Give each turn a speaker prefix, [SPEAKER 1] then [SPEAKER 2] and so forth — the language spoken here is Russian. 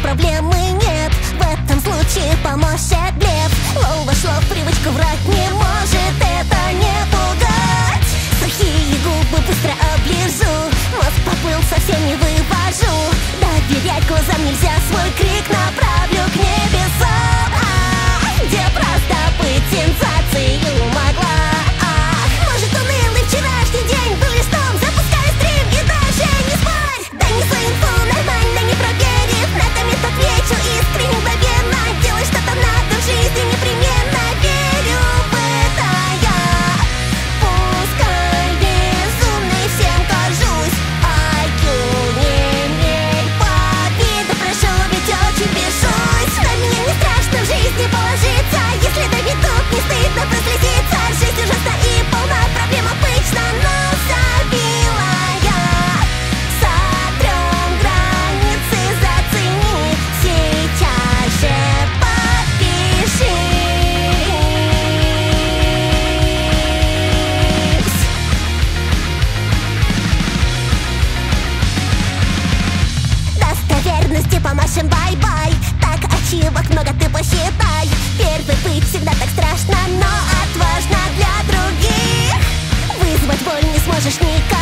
[SPEAKER 1] проблемы нет. В этом случае поможет блеф. Лол вошло в привычку, врать не может это не пугать. Сухие губы быстро оближу, мозг поплыл, совсем не вывожу. Доверять глазам нельзя, свой крик направлю к небесам. Где просто быть сенсацией могла. Может, унылый вчерашний день был лишь том. Запускай стрим и даже не спорь. Да не за инфу, нормально, не проверив. На коммент отвечу искренне, мгновенно. Делай что-то надо в жизни непременно. Верю в это я. Пускай безумный всем кажусь. IQ не мерь по виду, прошу, ведь очень бешусь. На меня не страшно в жизни положиться. Если доведут, не стыдно прослезиться. Жизнь ужасна и полна проблем обычно, но забила я. Сотрем границы, зацени, сейчас же подпишись. Достоверности помашем бай-бай. Так ачивок много ты посчитай. Первый быть всегда так страшно, но отважно для других. Вызвать боль не сможешь никак.